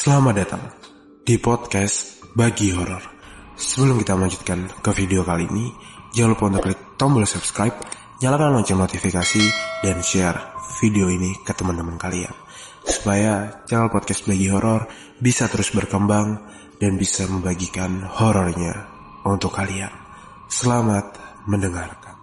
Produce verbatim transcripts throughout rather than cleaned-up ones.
Selamat datang di podcast Bagi Horor. Sebelum kita melanjutkan ke video kali ini, jangan lupa untuk klik tombol subscribe, nyalakan lonceng notifikasi, dan share video ini ke teman-teman kalian, supaya channel podcast Bagi Horor bisa terus berkembang dan bisa membagikan horornya untuk kalian. Selamat mendengarkan.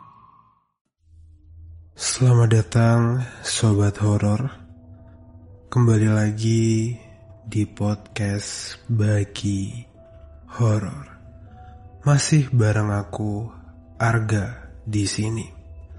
Selamat datang sobat horor, kembali lagi di podcast Bagi Horor. Masih bareng aku, Arga, di sini.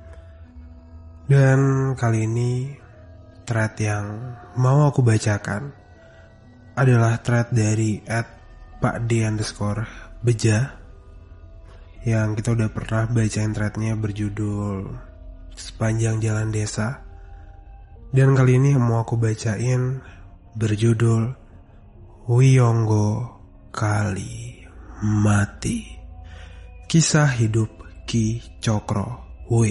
Dan kali ini thread yang mau aku bacakan adalah thread dari at pakd underscore beja, yang kita udah pernah bacain threadnya berjudul Sepanjang Jalan Desa. Dan kali ini mau aku bacain berjudul Wiyonggo Kali Mati, kisah hidup Ki Cokro W.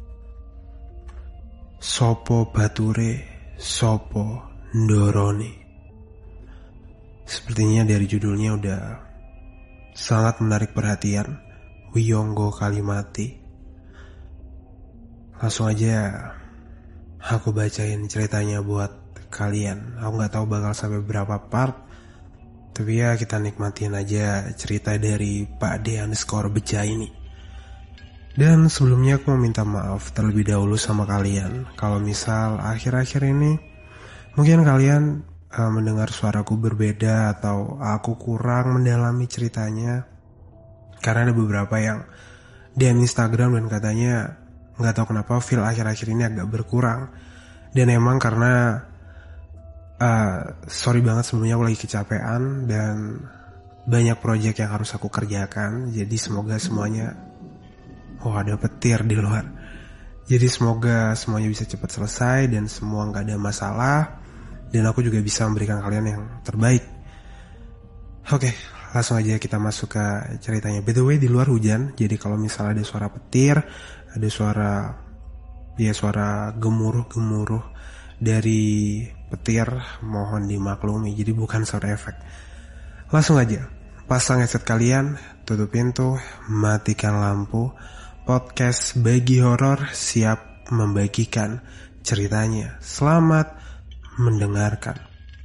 Sopo bature, sopo ndorone. Sepertinya dari judulnya udah sangat menarik perhatian. Wiyonggo Kali Mati. Langsung aja aku bacain ceritanya buat kalian. Aku gak tahu bakal sampai berapa part, tapi ya kita nikmatin aja cerita dari pakd underscore beja ini. Dan sebelumnya aku mau minta maaf terlebih dahulu sama kalian kalau misal akhir-akhir ini mungkin kalian uh, mendengar suaraku berbeda atau aku kurang mendalami ceritanya, karena ada beberapa yang D M Instagram dan katanya gak tahu kenapa feel akhir-akhir ini agak berkurang. Dan emang karena uh, sorry banget sebelumnya, aku lagi kecapean dan banyak proyek yang harus aku kerjakan. Jadi semoga semuanya, oh ada petir di luar, jadi semoga semuanya bisa cepat selesai dan semua gak ada masalah, dan aku juga bisa memberikan kalian yang terbaik. Oke, langsung aja kita masuk ke ceritanya. By the way, di luar hujan, jadi kalau misalnya ada suara petir, ada suara ya suara gemuruh-gemuruh dari petir, mohon dimaklumi, jadi bukan sound effect. Langsung aja, pasang headset kalian, tutup pintu, matikan lampu. Podcast Bagi Horor siap membagikan ceritanya. Selamat mendengarkan.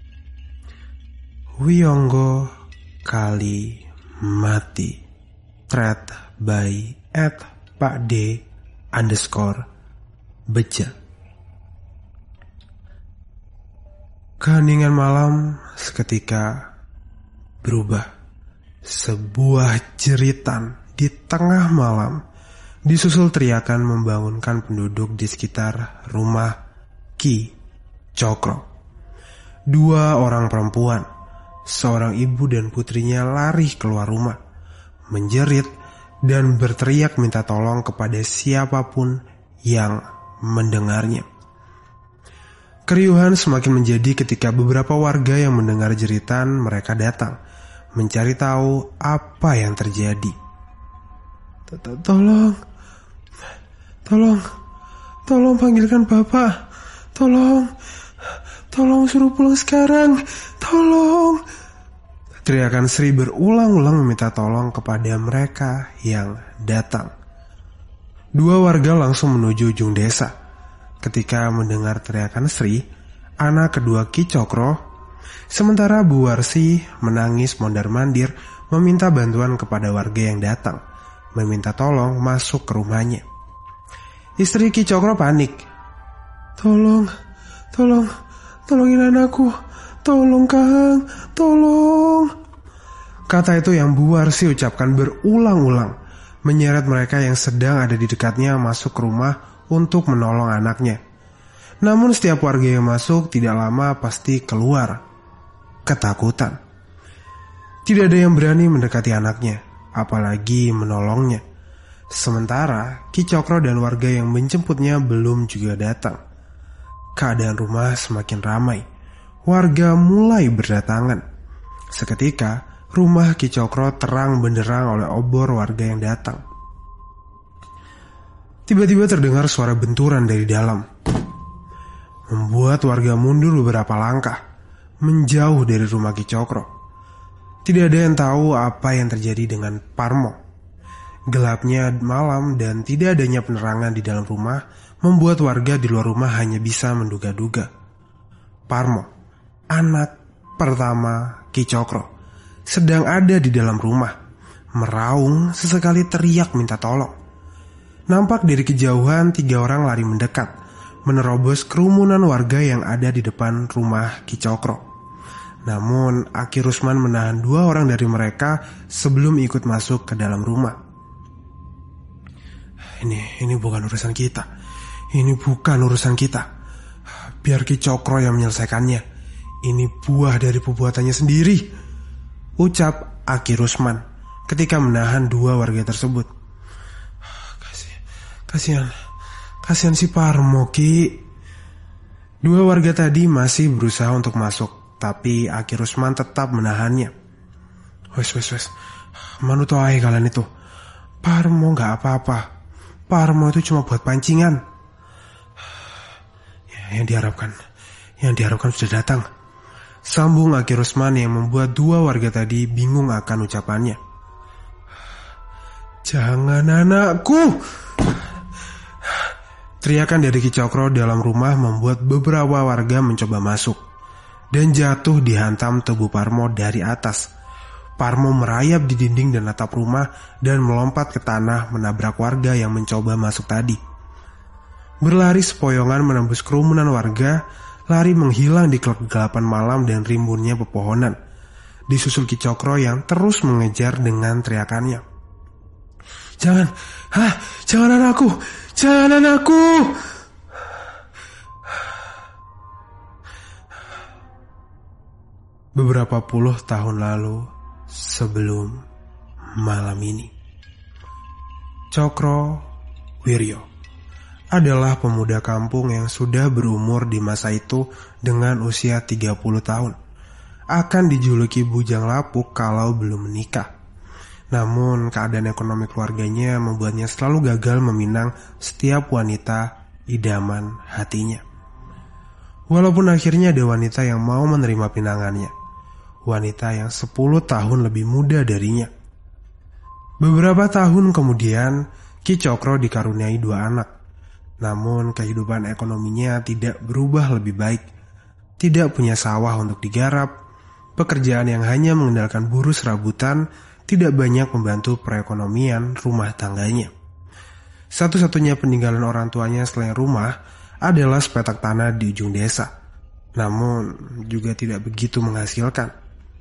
Wiyonggo Kali Mati, thread by at pakd underscore beja. Keheningan malam seketika berubah. Sebuah jeritan di tengah malam disusul teriakan membangunkan penduduk di sekitar rumah Ki Cokro. Dua orang perempuan, seorang ibu dan putrinya, lari keluar rumah, menjerit dan berteriak minta tolong kepada siapapun yang mendengarnya. Keriuhan semakin menjadi ketika beberapa warga yang mendengar jeritan mereka datang mencari tahu apa yang terjadi. Tolong, tolong, tolong panggilkan bapak, tolong, tolong suruh pulang sekarang, tolong. Teriakan Sri berulang-ulang meminta tolong kepada mereka yang datang. Dua warga langsung menuju ujung desa. Ketika mendengar teriakan Sri, anak kedua Ki Cokro, sementara Bu Warsi menangis mondar-mandir meminta bantuan kepada warga yang datang, meminta tolong masuk ke rumahnya. Istri Ki Cokro panik. Tolong, tolong, tolongin anakku, tolong Kang, tolong. Kata itu yang Bu Warsi ucapkan berulang-ulang, menyeret mereka yang sedang ada di dekatnya masuk ke rumah untuk menolong anaknya. Namun setiap warga yang masuk tidak lama pasti keluar ketakutan. Tidak ada yang berani mendekati anaknya, apalagi menolongnya. Sementara Ki Cokro dan warga yang menjemputnya belum juga datang. Keadaan rumah semakin ramai. Warga mulai berdatangan. Seketika rumah Ki Cokro terang benderang oleh obor warga yang datang. Tiba-tiba terdengar suara benturan dari dalam, membuat warga mundur beberapa langkah. menjauh dari rumah Ki Cokro. Tidak ada yang tahu apa yang terjadi dengan Parmo. Gelapnya malam dan tidak adanya penerangan di dalam rumah membuat warga di luar rumah hanya bisa menduga-duga. Parmo, anak pertama Ki Cokro, sedang ada di dalam rumah, meraung sesekali teriak minta tolong. Nampak dari kejauhan tiga orang lari mendekat, menerobos kerumunan warga yang ada di depan rumah Ki Cokro. Namun Aki Rusman menahan dua orang dari mereka sebelum ikut masuk ke dalam rumah. Ini, ini bukan urusan kita. Ini bukan urusan kita. Biar Ki Cokro yang menyelesaikannya. Ini buah dari perbuatannya sendiri, ucap Aki Rusman ketika menahan dua warga tersebut. Kasihan, kasihan, kasihan si Parmo, Ki. Dua warga tadi masih berusaha untuk masuk, tapi Aki Rusman tetap menahannya. Wes, wes, wes. Manut wae kalian itu. Parmo gak apa-apa. Parmo itu cuma buat pancingan. Ya, yang diharapkan, yang diharapkan sudah datang. Sambung Aki Rusman yang membuat dua warga tadi bingung akan ucapannya. Jangan anakku. Teriakan dari Ki Cokro dalam rumah membuat beberapa warga mencoba masuk dan jatuh dihantam tubuh Parmo dari atas. Parmo merayap di dinding dan atap rumah dan melompat ke tanah menabrak warga yang mencoba masuk tadi. Berlari sepoyongan menembus kerumunan warga, lari menghilang di kegelapan malam dan rimbunnya pepohonan. Disusul Ki Cokro yang terus mengejar dengan teriakannya. Jangan, hah, jangan anakku, jangan anakku. Beberapa puluh tahun lalu, sebelum malam ini, Cokro Wiryo adalah pemuda kampung yang sudah berumur di masa itu dengan usia tiga puluh tahun. Akan dijuluki bujang lapuk kalau belum menikah. Namun keadaan ekonomi keluarganya membuatnya selalu gagal meminang setiap wanita idaman hatinya. Walaupun akhirnya ada wanita yang mau menerima pinangannya, wanita yang sepuluh tahun lebih muda darinya. Beberapa tahun kemudian, Ki Cokro dikaruniai dua anak. Namun kehidupan ekonominya tidak berubah lebih baik. Tidak punya sawah untuk digarap, pekerjaan yang hanya mengandalkan buruh serabutan tidak banyak membantu perekonomian rumah tangganya. Satu-satunya peninggalan orang tuanya selain rumah adalah sepetak tanah di ujung desa. Namun juga tidak begitu menghasilkan.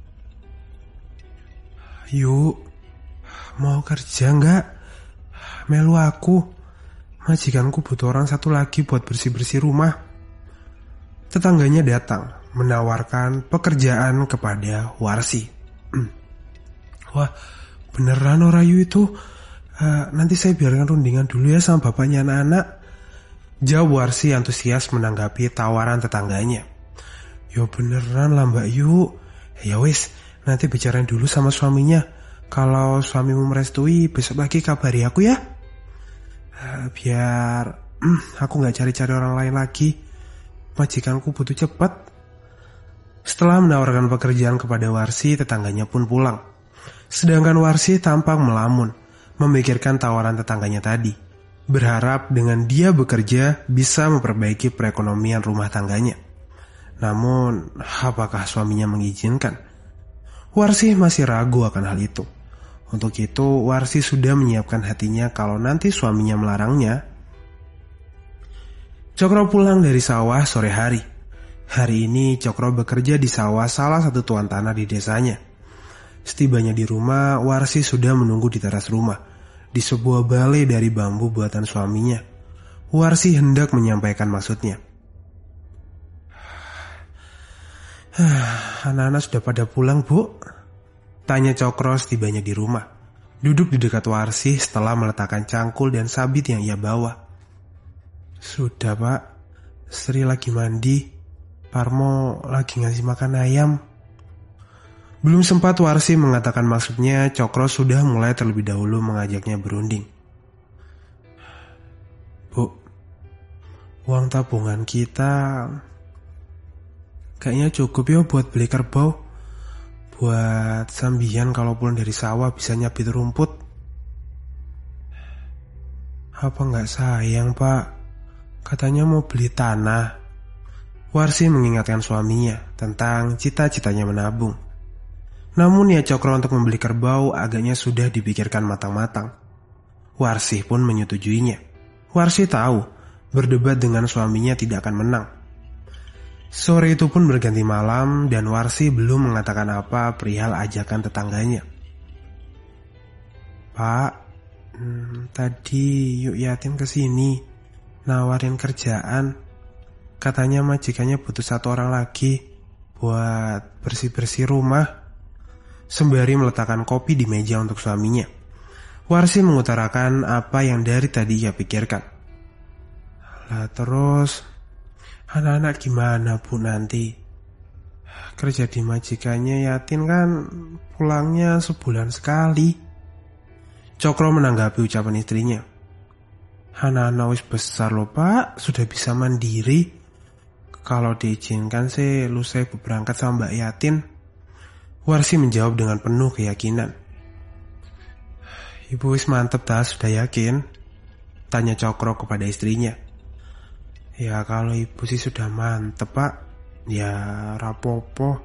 Yuk, mau kerja nggak? Melu aku. Majikanku butuh orang satu lagi buat bersih-bersih rumah. Tetangganya datang menawarkan pekerjaan kepada Warsi. Wah, beneran Orayu itu? Uh, nanti saya biarkan rundingan dulu ya sama bapaknya anak-anak. Jawab Warsi antusias menanggapi tawaran tetangganya. Yo beneran lah Mbak Yu. Ya wis, nanti bicarain dulu sama suaminya. Kalau suamimu merestui, besok pagi kabari aku ya. Uh, biar uh, aku gak cari-cari orang lain lagi. Majikanku butuh cepat. Setelah menawarkan pekerjaan kepada Warsi, tetangganya pun pulang. Sedangkan Warsi tampak melamun, memikirkan tawaran tetangganya tadi, berharap dengan dia bekerja bisa memperbaiki perekonomian rumah tangganya. Namun, apakah suaminya mengizinkan? Warsi masih ragu akan hal itu. Untuk itu, Warsi sudah menyiapkan hatinya kalau nanti suaminya melarangnya. Cokro pulang dari sawah sore hari. Hari ini Cokro bekerja di sawah salah satu tuan tanah di desanya. Setibanya di rumah, Warsi sudah menunggu di teras rumah, di sebuah balai dari bambu buatan suaminya. Warsi hendak menyampaikan maksudnya. Anak-anak sudah pada pulang, Bu? Tanya Cokro setibanya di rumah, duduk di dekat Warsi setelah meletakkan cangkul dan sabit yang ia bawa. Sudah, Pak. Sri lagi mandi. Parmo lagi ngasih makan ayam. Belum sempat Warsi mengatakan maksudnya, Cokro sudah mulai terlebih dahulu mengajaknya berunding. Bu, uang tabungan kita Kayaknya cukup ya buat beli kerbau. Buat sambian kalau pulang dari sawah bisa nyabit rumput. Apa nggak sayang, Pak? Katanya mau beli tanah. Warsi mengingatkan suaminya tentang cita-citanya menabung. Namun niat Cokro untuk membeli kerbau agaknya sudah dipikirkan matang-matang. Warsi pun menyetujuinya. Warsi tahu berdebat dengan suaminya tidak akan menang. Sore itu pun berganti malam dan Warsi belum mengatakan apa perihal ajakan tetangganya. Pak, hmm, tadi Yuk Yatin kesini nawarin kerjaan. Katanya majikannya butuh satu orang lagi buat bersih-bersih rumah. Sembari meletakkan kopi di meja untuk suaminya, Warsi mengutarakan apa yang dari tadi ia pikirkan. Lah terus, anak-anak gimana Bu nanti? Kerja di majikannya Yatin kan pulangnya sebulan sekali. Cokro menanggapi ucapan istrinya. Anak-anak wis besar loh Pak, sudah bisa mandiri. Kalau diizinkan sih lusa ibu berangkat sama Mbak Yatin. Warsi menjawab dengan penuh keyakinan. Ibu wis mantep dah, sudah yakin? Tanya Cokro kepada istrinya. Ya kalau ibu sih sudah mantep Pak. Ya rapopo.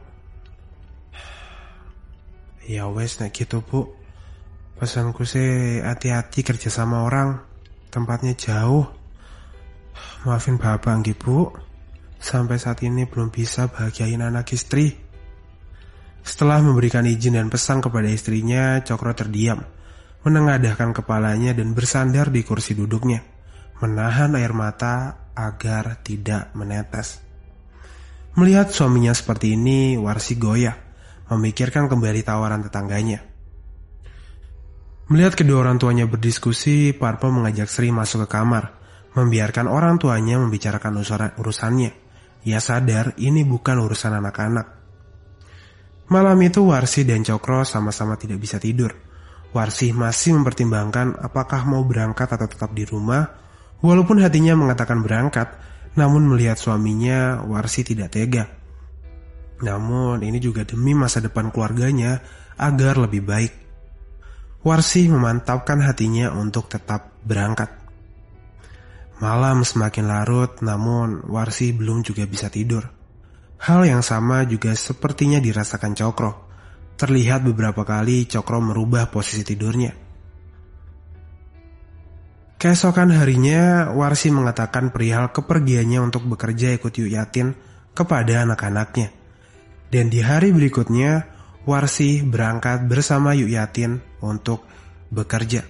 Ya wes nek gitu Bu. Pesanku sih hati-hati kerja sama orang. Tempatnya jauh. Maafin bapak nggih Bu. Sampai saat ini belum bisa bahagiain anak istri. Setelah memberikan izin dan pesan kepada istrinya, Cokro terdiam, menengadahkan kepalanya dan bersandar di kursi duduknya, menahan air mata agar tidak menetes. Melihat suaminya seperti ini, Warsi goyah, memikirkan kembali tawaran tetangganya. Melihat kedua orang tuanya berdiskusi, Parpo mengajak Sri masuk ke kamar, membiarkan orang tuanya membicarakan urusannya. Ia sadar ini bukan urusan anak-anak. Malam itu Warsi dan Cokro sama-sama tidak bisa tidur. Warsi masih mempertimbangkan apakah mau berangkat atau tetap di rumah. Walaupun hatinya mengatakan berangkat, namun melihat suaminya, Warsi tidak tega. Namun ini juga demi masa depan keluarganya agar lebih baik. Warsi memantapkan hatinya untuk tetap berangkat. Malam semakin larut, namun Warsi belum juga bisa tidur. Hal yang sama juga sepertinya dirasakan Cokro. Terlihat beberapa kali Cokro merubah posisi tidurnya. Keesokan harinya, Warsi mengatakan perihal kepergiannya untuk bekerja ikut Yuk Yatin kepada anak-anaknya. Dan di hari berikutnya, Warsi berangkat bersama Yuk Yatin untuk bekerja.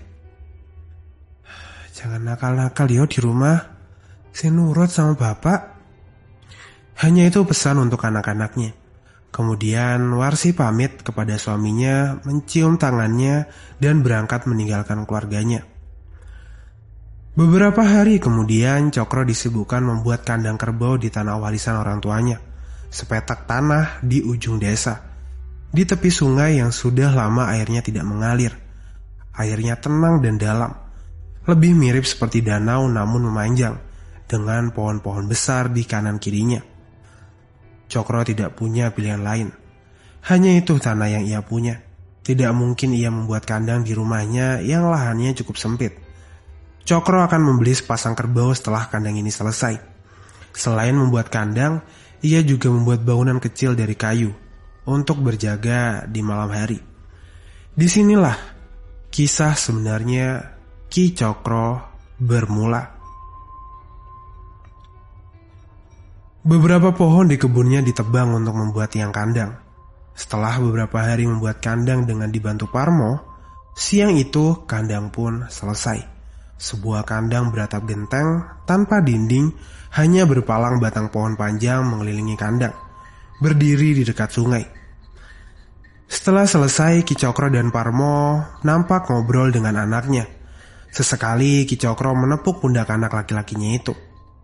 Jangan nakal-nakal yo di rumah. Saya nurut sama bapak. Hanya itu pesan untuk anak-anaknya. Kemudian Warsi pamit kepada suaminya, mencium tangannya, dan berangkat meninggalkan keluarganya. Beberapa hari kemudian, Cokro disibukkan membuat kandang kerbau di tanah warisan orang tuanya, sepetak tanah di ujung desa, di tepi sungai yang sudah lama airnya tidak mengalir. Airnya tenang dan dalam, lebih mirip seperti danau namun memanjang, dengan pohon-pohon besar di kanan kirinya. Cokro tidak punya pilihan lain. Hanya itu tanah yang ia punya. Tidak mungkin ia membuat kandang di rumahnya yang lahannya cukup sempit. Cokro akan membeli sepasang kerbau setelah kandang ini selesai. Selain membuat kandang, ia juga membuat bangunan kecil dari kayu untuk berjaga di malam hari. Disinilah kisah sebenarnya Ki Cokro bermula. Beberapa pohon di kebunnya ditebang untuk membuat tiang kandang. Setelah beberapa hari membuat kandang dengan dibantu Parmo, siang itu kandang pun selesai. Sebuah kandang beratap genteng tanpa dinding, hanya berpalang batang pohon panjang mengelilingi kandang, berdiri di dekat sungai. Setelah selesai, Ki Cokro dan Parmo nampak ngobrol dengan anaknya. Sesekali Ki Cokro menepuk pundak anak laki-lakinya itu.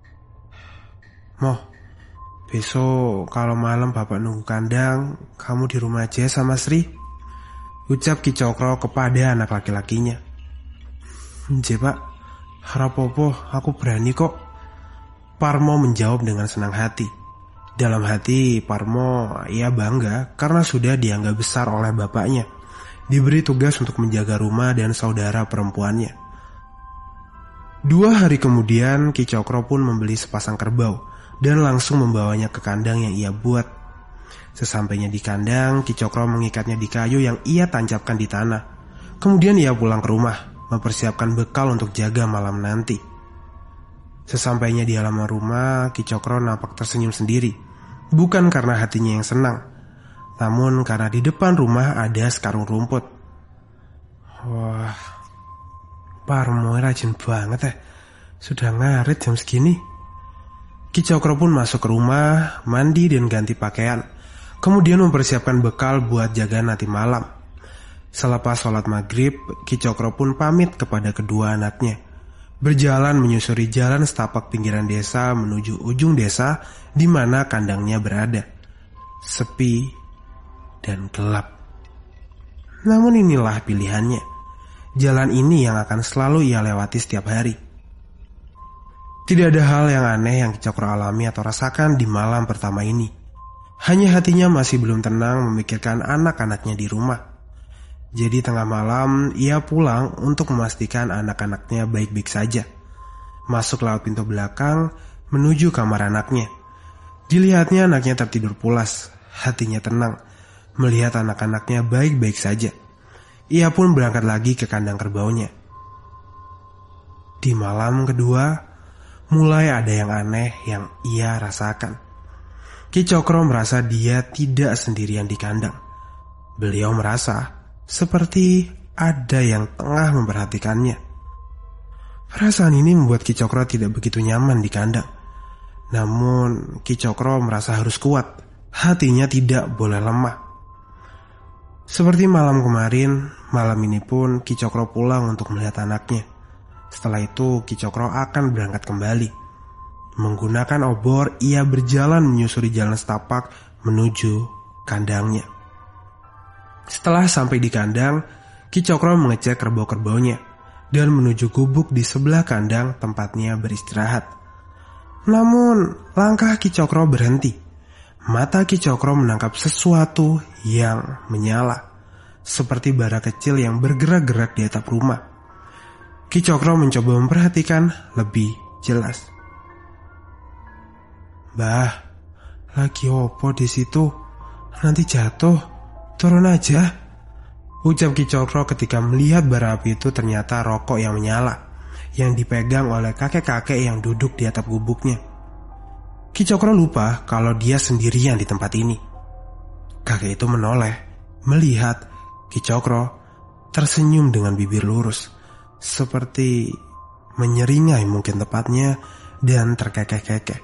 Moh, besok kalau malam bapak nunggu kandang, kamu di rumah aja sama Sri, ucap Ki Cokro kepada anak laki-lakinya. Nje pak, harapopo aku berani kok, Parmo menjawab dengan senang hati. Dalam hati Parmo ia bangga karena sudah dianggap besar oleh bapaknya, diberi tugas untuk menjaga rumah dan saudara perempuannya. Dua hari kemudian Ki Cokro pun membeli sepasang kerbau dan langsung membawanya ke kandang yang ia buat. Sesampainya di kandang, Ki Cokro mengikatnya di kayu yang ia tancapkan di tanah. Kemudian ia pulang ke rumah, mempersiapkan bekal untuk jaga malam nanti. Sesampainya di halaman rumah, Ki Cokro nampak tersenyum sendiri. Bukan karena hatinya yang senang, namun karena di depan rumah ada sekarung rumput. Wah, Parmo rajin banget ya. Sudah ngarit jam segini. Ki Cokro pun masuk ke rumah, mandi dan ganti pakaian. Kemudian mempersiapkan bekal buat jaga nanti malam. Selepas sholat maghrib, Ki Cokro pun pamit kepada kedua anaknya. Berjalan menyusuri jalan setapak pinggiran desa menuju ujung desa di mana kandangnya berada. Sepi dan gelap. Namun inilah pilihannya. Jalan ini yang akan selalu ia lewati setiap hari. Tidak ada hal yang aneh yang Ki Cokro alami atau rasakan di malam pertama ini. Hanya hatinya masih belum tenang memikirkan anak-anaknya di rumah. Jadi tengah malam ia pulang untuk memastikan anak-anaknya baik-baik saja. Masuk lewat pintu belakang menuju kamar anaknya. Dilihatnya anaknya tertidur pulas. Hatinya tenang melihat anak-anaknya baik-baik saja. Ia pun berangkat lagi ke kandang kerbaunya. Di malam kedua mulai ada yang aneh yang ia rasakan. Ki Cokro merasa dia tidak sendirian di kandang. Beliau merasa seperti ada yang tengah memperhatikannya. Perasaan ini membuat Ki Cokro tidak begitu nyaman di kandang. Namun Ki Cokro merasa harus kuat. Hatinya tidak boleh lemah. Seperti malam kemarin, malam ini pun Ki Cokro pulang untuk melihat anaknya. Setelah itu Ki Cokro akan berangkat kembali. Menggunakan obor, ia berjalan menyusuri jalan setapak menuju kandangnya. Setelah sampai di kandang, Ki Cokro mengecek kerbau-kerbaunya dan menuju gubuk di sebelah kandang tempatnya beristirahat. Namun, langkah Ki Cokro berhenti. Mata Ki Cokro menangkap sesuatu yang menyala, seperti bara kecil yang bergerak-gerak di atap rumah. Ki Cokro mencoba memperhatikan lebih jelas. Bah, lagi opo di situ? Nanti jatuh. Turun aja, ucap Ki Cokro ketika melihat bara api itu ternyata rokok yang menyala, yang dipegang oleh kakek-kakek yang duduk di atap gubuknya. Ki Cokro lupa kalau dia sendirian di tempat ini. Kakek itu menoleh, melihat Ki Cokro tersenyum dengan bibir lurus, seperti menyeringai mungkin tepatnya, dan terkekeh-kekeh.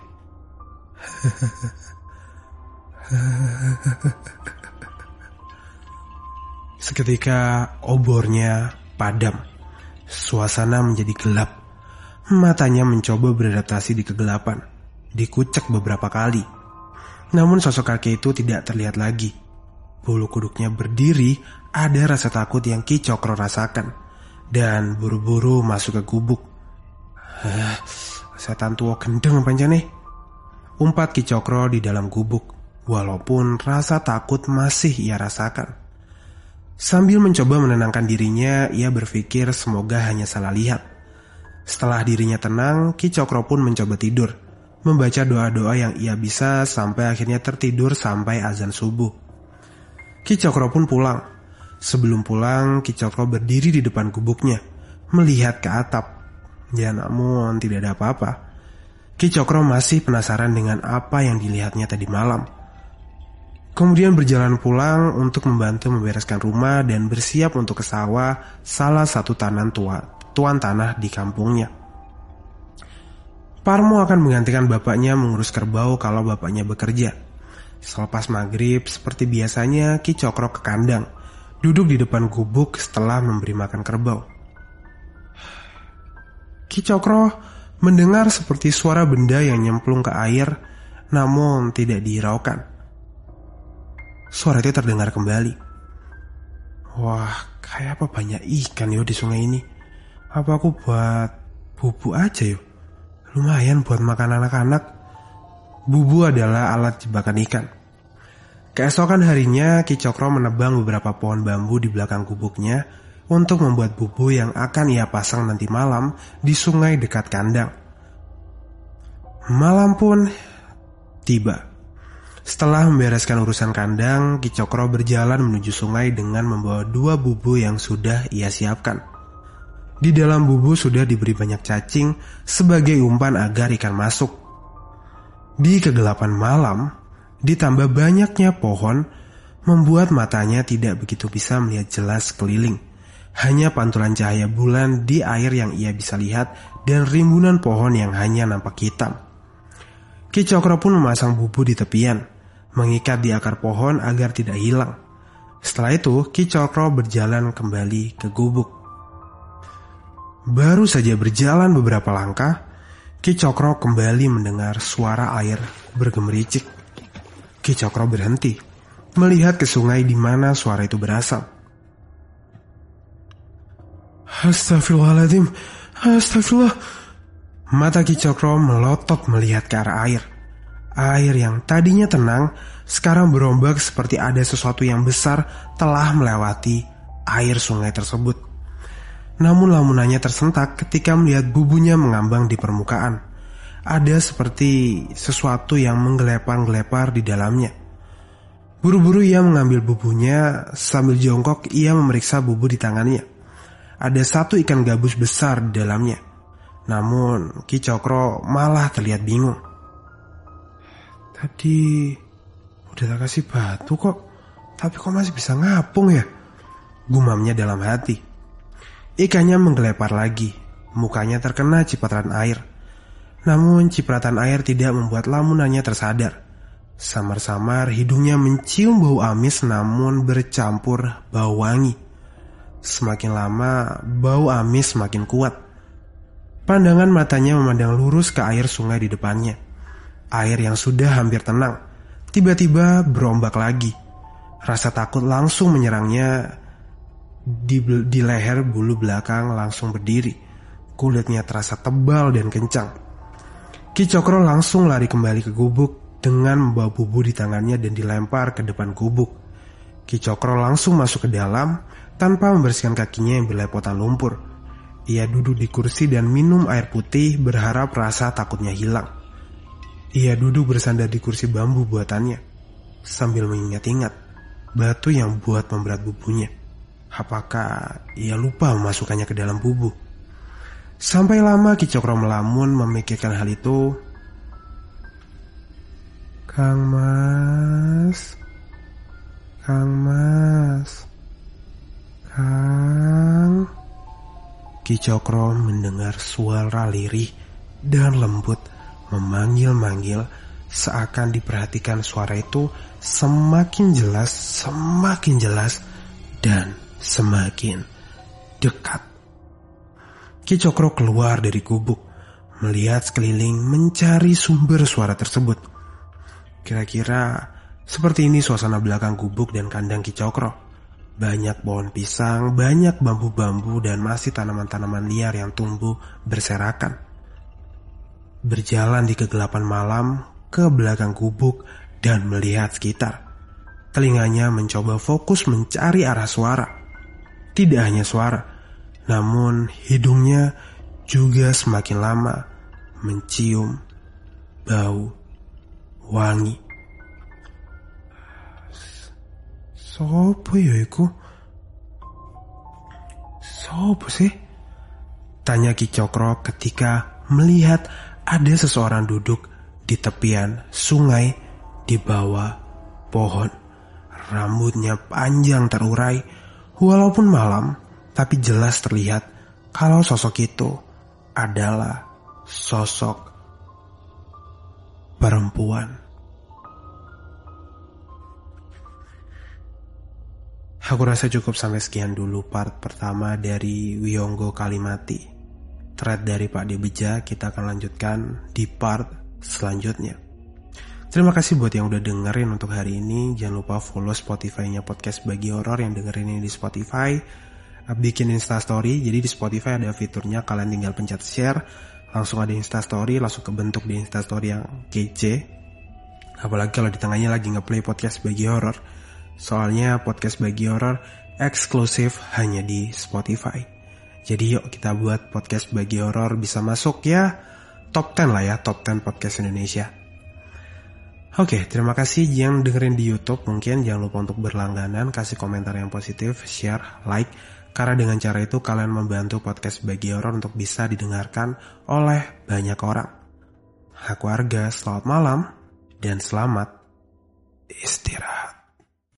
Seketika obornya padam. Suasana menjadi gelap. Matanya mencoba beradaptasi di kegelapan. Dikucek beberapa kali. Namun sosok kakek itu tidak terlihat lagi. Bulu kuduknya berdiri, ada rasa takut yang Ki Cokro rasakan. Dan buru-buru masuk ke gubuk. Hah, setan tua gendeng pancene. Umpat Ki Cokro di dalam gubuk. Walaupun rasa takut masih ia rasakan. Sambil mencoba menenangkan dirinya, ia berpikir semoga hanya salah lihat. Setelah dirinya tenang, Ki Cokro pun mencoba tidur, membaca doa-doa yang ia bisa sampai akhirnya tertidur sampai azan subuh. Ki Cokro pun pulang. Sebelum pulang, Ki Cokro berdiri di depan gubuknya, melihat ke atap. Ya namun tidak ada apa-apa. Ki Cokro masih penasaran dengan apa yang dilihatnya tadi malam. Kemudian berjalan pulang untuk membantu membereskan rumah dan bersiap untuk ke sawah, salah satu tanah tua, tuan tanah di kampungnya. Parmo akan menggantikan bapaknya mengurus kerbau kalau bapaknya bekerja. Selepas maghrib, seperti biasanya Ki Cokro ke kandang, duduk di depan gubuk setelah memberi makan kerbau. Ki Cokro mendengar seperti suara benda yang nyemplung ke air, namun tidak dihiraukan. Suara itu terdengar kembali. Wah, kayak apa banyak ikan yo di sungai ini. Apa aku buat bubuk aja yo? Lumayan buat makan anak-anak. Bubu adalah alat jebakan ikan. Keesokan harinya, Ki Cokro menebang beberapa pohon bambu di belakang gubuknya untuk membuat bubu yang akan ia pasang nanti malam di sungai dekat kandang. Malam pun tiba. Setelah membereskan urusan kandang, Ki Cokro berjalan menuju sungai dengan membawa dua bubu yang sudah ia siapkan. Di dalam bubu sudah diberi banyak cacing sebagai umpan agar ikan masuk. Di kegelapan malam, ditambah banyaknya pohon, membuat matanya tidak begitu bisa melihat jelas sekeliling. Hanya pantulan cahaya bulan di air yang ia bisa lihat dan rimbunan pohon yang hanya nampak hitam. Ki Cokro pun memasang bubu di tepian, mengikat di akar pohon agar tidak hilang. Setelah itu, Ki Cokro berjalan kembali ke gubuk. Baru saja berjalan beberapa langkah, Ki Cokro kembali mendengar suara air bergemericik. Ki Cokro berhenti, melihat ke sungai di mana suara itu berasal. Astagfirullahaladzim, astagfirullah. Mata Ki Cokro melotot melihat ke arah air. Air yang tadinya tenang, sekarang berombak seperti ada sesuatu yang besar telah melewati air sungai tersebut. Namun lamunannya tersentak ketika melihat bubunya mengambang di permukaan. Ada seperti sesuatu yang menggelepar-gelepar di dalamnya. Buru-buru ia mengambil bubunya, sambil jongkok ia memeriksa bubu di tangannya. Ada satu ikan gabus besar di dalamnya. Namun Ki Cokro malah terlihat bingung. Tadi udah tak kasih batu kok, tapi kok masih bisa ngapung ya? Gumamnya dalam hati. Ikannya menggelepar lagi, mukanya terkena cipratan air. Namun cipratan air tidak membuat lamunannya tersadar. Samar-samar hidungnya mencium bau amis namun bercampur bau wangi. Semakin lama bau amis semakin kuat. Pandangan matanya memandang lurus ke air sungai di depannya. Air yang sudah hampir tenang, tiba-tiba berombak lagi. Rasa takut langsung menyerangnya. Di, di leher bulu belakang langsung berdiri. Kulitnya terasa tebal dan kencang. Ki Cokro langsung lari kembali ke gubuk dengan membawa bubu di tangannya dan dilempar ke depan gubuk. Ki Cokro langsung masuk ke dalam tanpa membersihkan kakinya yang berlepotan lumpur. Ia duduk di kursi dan minum air putih berharap rasa takutnya hilang. Ia duduk bersandar di kursi bambu buatannya sambil mengingat-ingat batu yang buat memberat bubunya. Apakah ia lupa memasukkannya ke dalam bubu? Sampai lama Ki Cokro melamun memikirkan hal itu. Kang Mas, Kang Mas, Kang. Ki Cokro mendengar suara lirih dan lembut memanggil-manggil, seakan diperhatikan suara itu semakin jelas, semakin jelas, dan semakin dekat. Ki Cokro keluar dari gubuk, melihat sekeliling mencari sumber suara tersebut. Kira-kira seperti ini suasana belakang gubuk dan kandang Ki Cokro. Banyak pohon pisang, banyak bambu-bambu, dan masih tanaman-tanaman liar yang tumbuh berserakan. Berjalan di kegelapan malam ke belakang gubuk dan melihat sekitar. Telinganya mencoba fokus mencari arah suara. Tidak hanya suara, namun hidungnya juga semakin lama mencium bau wangi. Sopo ya iku? Sopo sih? Tanya Ki Cokro ketika melihat ada seseorang duduk di tepian sungai di bawah pohon. Rambutnya panjang terurai. Walaupun malam, tapi jelas terlihat kalau sosok itu adalah sosok perempuan. Aku rasa cukup sampai sekian dulu part pertama dari Wiyonggo Kalimati. Thread dari Pak D Beja, kita akan lanjutkan di part selanjutnya. Terima kasih buat yang udah dengerin untuk hari ini. Jangan lupa follow Spotify-nya Podcast Bagi Horor yang dengerin ini di Spotify. Bikin Instastory, jadi di Spotify ada fiturnya kalian tinggal pencet share, langsung ada Instastory, langsung kebentuk di Instastory yang kece. Apalagi kalau di tengahnya lagi ngeplay podcast Bagi Horor. Soalnya podcast Bagi Horor eksklusif hanya di Spotify. Jadi yuk kita buat podcast Bagi Horor bisa masuk ya top sepuluh lah ya, top sepuluh podcast Indonesia. Oke, terima kasih yang dengerin di YouTube. Mungkin jangan lupa untuk berlangganan, kasih komentar yang positif, share, like. Karena dengan cara itu kalian membantu podcast Bagi Horor untuk bisa didengarkan oleh banyak orang. Aku Arga, selamat malam dan selamat istirahat.